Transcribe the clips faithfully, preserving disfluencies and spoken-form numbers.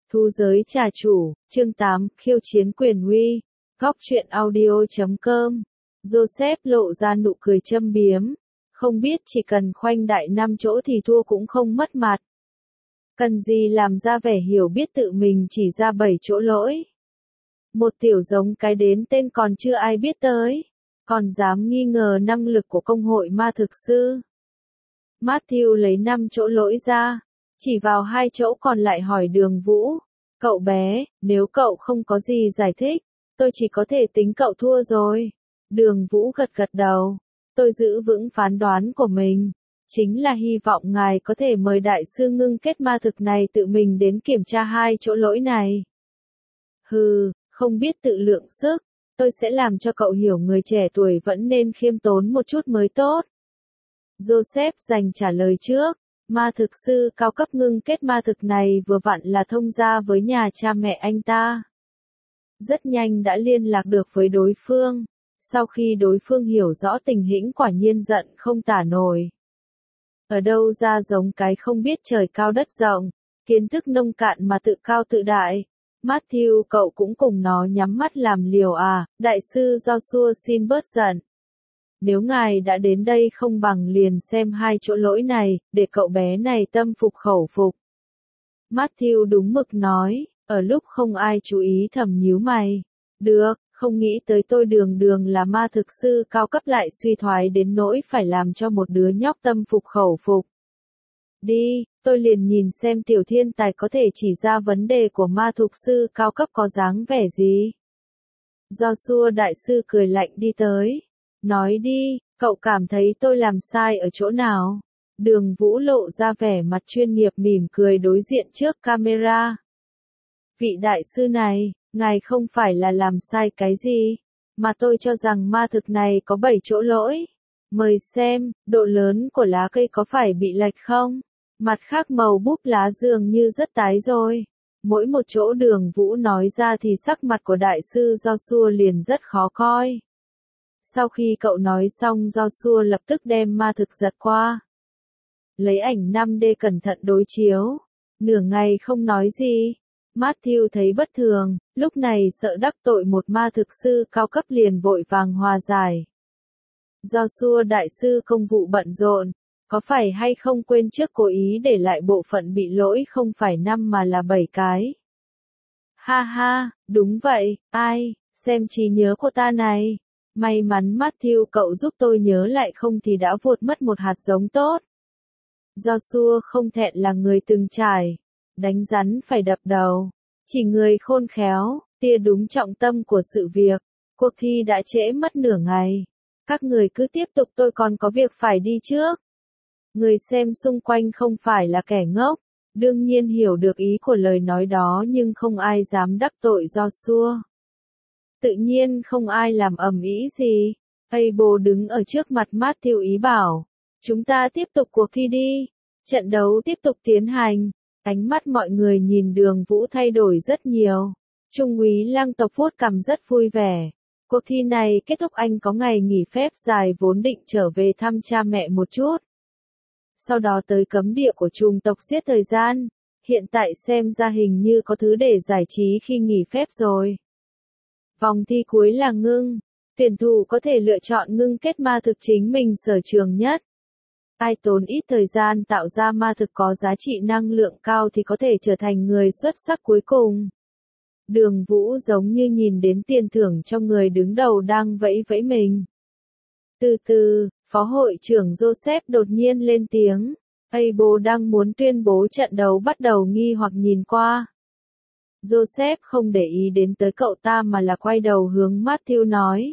Thu giới trà chủ, chương tám, khiêu chiến quyền uy, góc truyện audio chấm com. Joseph lộ ra nụ cười châm biếm. Không biết chỉ cần khoanh đại năm chỗ thì thua cũng không mất mặt. Cần gì làm ra vẻ hiểu biết tự mình chỉ ra bảy chỗ lỗi. Một tiểu giống cái đến tên còn chưa ai biết tới. Còn dám nghi ngờ năng lực của công hội ma thực sư. Matthew lấy năm chỗ lỗi ra. Chỉ vào hai chỗ còn lại hỏi Đường Vũ. Cậu bé, nếu cậu không có gì giải thích, tôi chỉ có thể tính cậu thua rồi. Đường Vũ gật gật đầu. Tôi giữ vững phán đoán của mình. Chính là hy vọng ngài có thể mời đại sư ngưng kết ma thực này tự mình đến kiểm tra hai chỗ lỗi này. Hừ, không biết tự lượng sức. Tôi sẽ làm cho cậu hiểu người trẻ tuổi vẫn nên khiêm tốn một chút mới tốt. Joseph dành trả lời trước. Ma thực sư cao cấp ngưng kết ma thực này vừa vặn là thông gia với nhà cha mẹ anh ta. Rất nhanh đã liên lạc được với đối phương. Sau khi đối phương hiểu rõ tình hình quả nhiên giận không tả nổi. Ở đâu ra giống cái không biết trời cao đất rộng, kiến thức nông cạn mà tự cao tự đại. Matthew cậu cũng cùng nó nhắm mắt làm liều à, đại sư Joshua xin bớt giận. Nếu ngài đã đến đây không bằng liền xem hai chỗ lỗi này, để cậu bé này tâm phục khẩu phục. Matthew đúng mực nói, ở lúc không ai chú ý thầm nhíu mày. Được, không nghĩ tới tôi đường đường là ma thực sư cao cấp lại suy thoái đến nỗi phải làm cho một đứa nhóc tâm phục khẩu phục. Đi, tôi liền nhìn xem tiểu thiên tài có thể chỉ ra vấn đề của ma thực sư cao cấp có dáng vẻ gì. Joshua đại sư cười lạnh đi tới. Nói đi, cậu cảm thấy tôi làm sai ở chỗ nào? Đường Vũ lộ ra vẻ mặt chuyên nghiệp mỉm cười đối diện trước camera. Vị đại sư này, ngài không phải là làm sai cái gì, mà tôi cho rằng ma thực này có bảy chỗ lỗi. Mời xem, độ lớn của lá cây có phải bị lệch không? Mặt khác màu búp lá dường như rất tái rồi. Mỗi một chỗ Đường Vũ nói ra thì sắc mặt của đại sư Joshua liền rất khó coi. Sau khi cậu nói xong Joshua lập tức đem ma thực giật qua. Lấy ảnh năm D cẩn thận đối chiếu. Nửa ngày không nói gì. Matthew thấy bất thường, lúc này sợ đắc tội một ma thực sư cao cấp liền vội vàng hòa giải. Joshua đại sư công vụ bận rộn, có phải hay không quên trước cố ý để lại bộ phận bị lỗi không phải năm mà là bảy cái. Ha ha, đúng vậy, ai, xem trí nhớ của ta này. May mắn Matthew cậu giúp tôi nhớ lại không thì đã vụt mất một hạt giống tốt. Joshua không thẹn là người từng trải. Đánh rắn phải đập đầu. Chỉ người khôn khéo, tia đúng trọng tâm của sự việc. Cuộc thi đã trễ mất nửa ngày. Các người cứ tiếp tục tôi còn có việc phải đi trước. Người xem xung quanh không phải là kẻ ngốc. Đương nhiên hiểu được ý của lời nói đó nhưng không ai dám đắc tội Joshua. Tự nhiên không ai làm ầm ĩ gì. Abel đứng ở trước mặt Matthew ý bảo. Chúng ta tiếp tục cuộc thi đi. Trận đấu tiếp tục tiến hành. Ánh mắt mọi người nhìn Đường Vũ thay đổi rất nhiều. Trung úy Lăng tộc vuốt cằm rất vui vẻ. Cuộc thi này kết thúc anh có ngày nghỉ phép dài vốn định trở về thăm cha mẹ một chút. Sau đó tới cấm địa của chủng tộc giết thời gian. Hiện tại xem ra hình như có thứ để giải trí khi nghỉ phép rồi. Vòng thi cuối là ngưng. Tuyển thủ có thể lựa chọn ngưng kết ma thực chính mình sở trường nhất. Ai tốn ít thời gian tạo ra ma thực có giá trị năng lượng cao thì có thể trở thành người xuất sắc cuối cùng. Đường Vũ giống như nhìn đến tiền thưởng trong người đứng đầu đang vẫy vẫy mình. Từ từ, Phó hội trưởng Joseph đột nhiên lên tiếng. Abel đang muốn tuyên bố trận đấu bắt đầu nghi hoặc nhìn qua. Joseph không để ý đến tới cậu ta mà là quay đầu hướng Matthew nói.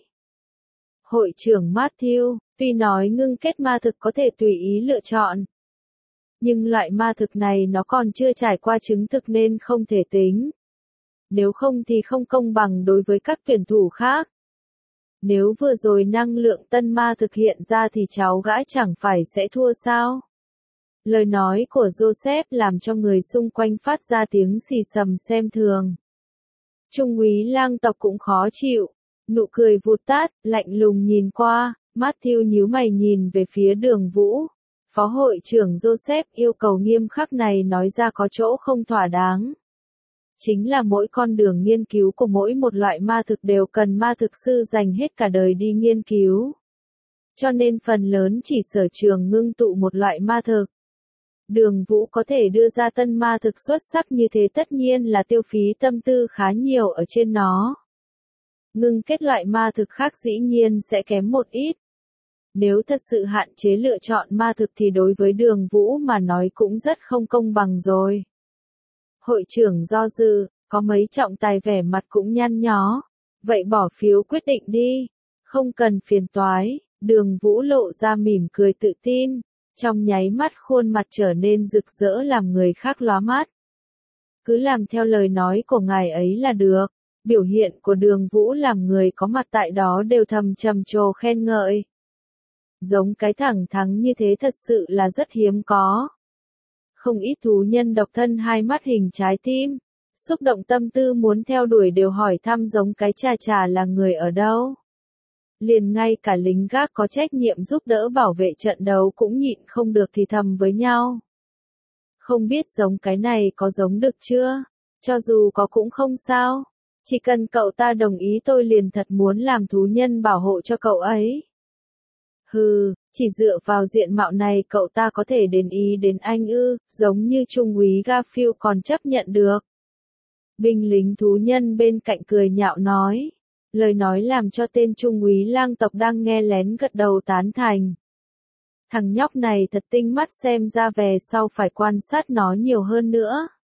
Hội trưởng Matthew, tuy nói ngưng kết ma thực có thể tùy ý lựa chọn. Nhưng loại ma thực này nó còn chưa trải qua chứng thực nên không thể tính. Nếu không thì không công bằng đối với các tuyển thủ khác. Nếu vừa rồi năng lượng tân ma thực hiện ra thì cháu gã chẳng phải sẽ thua sao? Lời nói của Joseph làm cho người xung quanh phát ra tiếng xì xầm xem thường. Trung úy Lang tộc cũng khó chịu. Nụ cười vụt tắt, lạnh lùng nhìn qua, Matthew nhíu mày nhìn về phía Đường Vũ. Phó hội trưởng Joseph yêu cầu nghiêm khắc này nói ra có chỗ không thỏa đáng. Chính là mỗi con đường nghiên cứu của mỗi một loại ma thực đều cần ma thực sư dành hết cả đời đi nghiên cứu. Cho nên phần lớn chỉ sở trường ngưng tụ một loại ma thực. Đường Vũ có thể đưa ra tân ma thực xuất sắc như thế tất nhiên là tiêu phí tâm tư khá nhiều ở trên nó. Ngưng kết loại ma thực khác dĩ nhiên sẽ kém một ít. Nếu thật sự hạn chế lựa chọn ma thực thì đối với Đường Vũ mà nói cũng rất không công bằng rồi. Hội trưởng do dự, có mấy trọng tài vẻ mặt cũng nhăn nhó. Vậy bỏ phiếu quyết định đi, không cần phiền toái. Đường Vũ lộ ra mỉm cười tự tin, trong nháy mắt khuôn mặt trở nên rực rỡ làm người khác lóa mắt. Cứ làm theo lời nói của ngài ấy là được. Biểu hiện của Đường Vũ làm người có mặt tại đó đều thầm trầm trồ khen ngợi. Giống cái thẳng thắn như thế thật sự là rất hiếm có. Không ít thú nhân độc thân hai mắt hình trái tim, xúc động tâm tư muốn theo đuổi đều hỏi thăm giống cái trà trà là người ở đâu. Liền ngay cả lính gác có trách nhiệm giúp đỡ bảo vệ trận đấu cũng nhịn không được thì thầm với nhau. Không biết giống cái này có giống được chưa? Cho dù có cũng không sao. Chỉ cần cậu ta đồng ý tôi liền thật muốn làm thú nhân bảo hộ cho cậu ấy. Hừ, chỉ dựa vào diện mạo này cậu ta có thể đến ý đến anh ư, giống như Trung úy Garfield còn chấp nhận được. Binh lính thú nhân bên cạnh cười nhạo nói. Lời nói làm cho tên Trung úy lang tộc đang nghe lén gật đầu tán thành. Thằng nhóc này thật tinh mắt, xem ra về sau phải quan sát nó nhiều hơn nữa.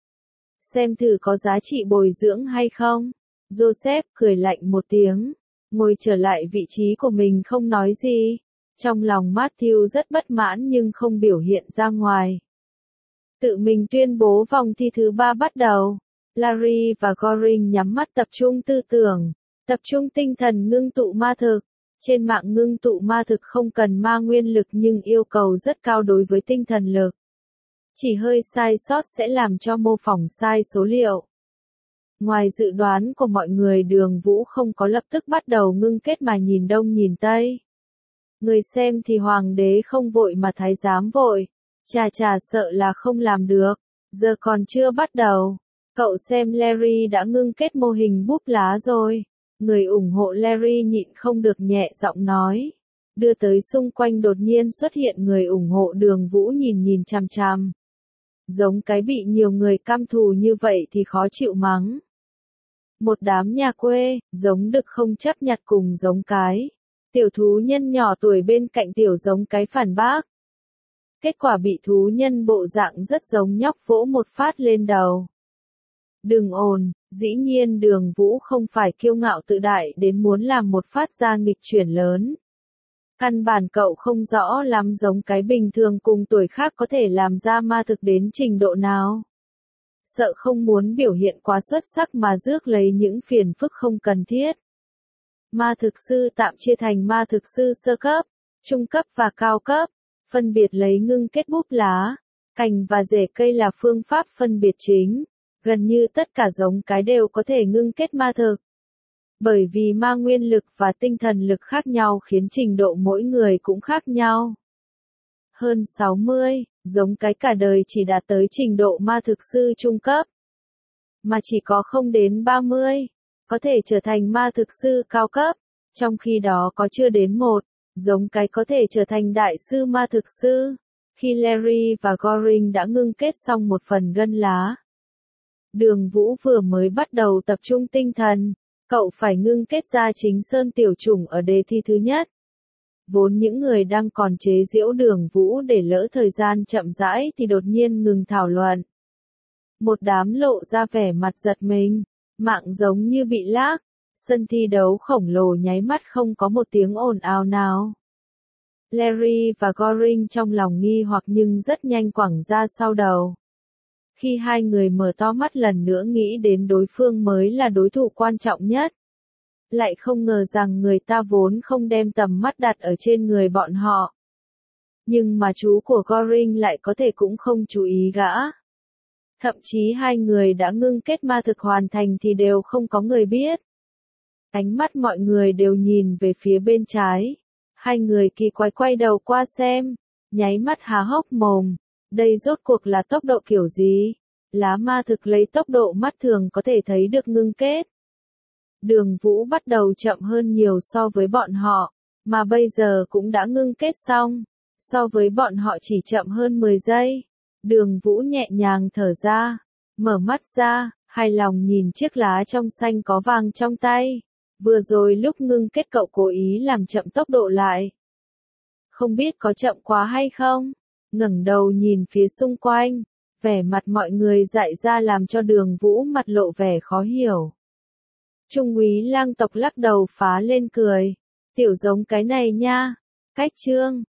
Xem thử có giá trị bồi dưỡng hay không. Joseph cười lạnh một tiếng, ngồi trở lại vị trí của mình không nói gì. Trong lòng Matthew rất bất mãn nhưng không biểu hiện ra ngoài. Tự mình tuyên bố vòng thi thứ ba bắt đầu. Larry và Goring nhắm mắt tập trung tư tưởng, tập trung tinh thần ngưng tụ ma thực. Trên mạng ngưng tụ ma thực không cần ma nguyên lực nhưng yêu cầu rất cao đối với tinh thần lực. Chỉ hơi sai sót sẽ làm cho mô phỏng sai số liệu. Ngoài dự đoán của mọi người, Đường Vũ không có lập tức bắt đầu ngưng kết mà nhìn đông nhìn tây. Người xem thì hoàng đế không vội mà thái giám vội. Chà chà, sợ là không làm được. Giờ còn chưa bắt đầu. Cậu xem Larry đã ngưng kết mô hình búp lá rồi. Người ủng hộ Larry nhịn không được nhẹ giọng nói. Đưa tới xung quanh đột nhiên xuất hiện người ủng hộ Đường Vũ nhìn nhìn chằm chằm. Giống cái bị nhiều người căm thù như vậy thì khó chịu mắng. Một đám nhà quê, giống đực không chấp nhặt cùng giống cái. Tiểu thú nhân nhỏ tuổi bên cạnh tiểu giống cái phản bác. Kết quả bị thú nhân bộ dạng rất giống nhóc vỗ một phát lên đầu. Đừng ồn, dĩ nhiên Đường Vũ không phải kiêu ngạo tự đại đến muốn làm một phát ra nghịch chuyển lớn. Căn bản cậu không rõ lắm giống cái bình thường cùng tuổi khác có thể làm ra ma thực đến trình độ nào. Sợ không muốn biểu hiện quá xuất sắc mà rước lấy những phiền phức không cần thiết. Ma thực sư tạm chia thành ma thực sư sơ cấp, trung cấp và cao cấp, phân biệt lấy ngưng kết búp lá, cành và rễ cây là phương pháp phân biệt chính. Gần như tất cả giống cái đều có thể ngưng kết ma thực. Bởi vì ma nguyên lực và tinh thần lực khác nhau khiến trình độ mỗi người cũng khác nhau. Hơn sáu mươi, giống cái cả đời chỉ đạt tới trình độ ma thực sư trung cấp. Mà chỉ có không đến ba mươi, có thể trở thành ma thực sư cao cấp. Trong khi đó có chưa đến một, giống cái có thể trở thành đại sư ma thực sư. Khi Larry và Goring đã ngưng kết xong một phần gân lá. Đường Vũ vừa mới bắt đầu tập trung tinh thần, cậu phải ngưng kết ra chính sơn tiểu chủng ở đề thi thứ nhất. Vốn những người đang còn chế giễu Đường Vũ để lỡ thời gian chậm rãi thì đột nhiên ngừng thảo luận. Một đám lộ ra vẻ mặt giật mình, mạng giống như bị lag, sân thi đấu khổng lồ nháy mắt không có một tiếng ồn ào nào. Larry và Goring trong lòng nghi hoặc nhưng rất nhanh quẳng ra sau đầu. Khi hai người mở to mắt lần nữa nghĩ đến đối phương mới là đối thủ quan trọng nhất. Lại không ngờ rằng người ta vốn không đem tầm mắt đặt ở trên người bọn họ. Nhưng mà chú của Goring lại có thể cũng không chú ý gã. Thậm chí hai người đã ngưng kết ma thực hoàn thành thì đều không có người biết. Ánh mắt mọi người đều nhìn về phía bên trái. Hai người kỳ quái quay đầu qua xem, nháy mắt há hốc mồm. Đây rốt cuộc là tốc độ kiểu gì? lá ma thực lấy tốc độ mắt thường có thể thấy được ngưng kết. Đường Vũ bắt đầu chậm hơn nhiều so với bọn họ, mà bây giờ cũng đã ngưng kết xong. So với bọn họ chỉ chậm hơn mười giây. Đường Vũ nhẹ nhàng thở ra, mở mắt ra, hài lòng nhìn chiếc lá trong xanh có vàng trong tay. Vừa rồi lúc ngưng kết cậu cố ý làm chậm tốc độ lại. Không biết có chậm quá hay không? Ngẩng đầu nhìn phía xung quanh, vẻ mặt mọi người dại ra làm cho Đường Vũ mặt lộ vẻ khó hiểu. Trung úy Lang tộc lắc đầu phá lên cười. Tiểu giống cái này nha. Cách trương,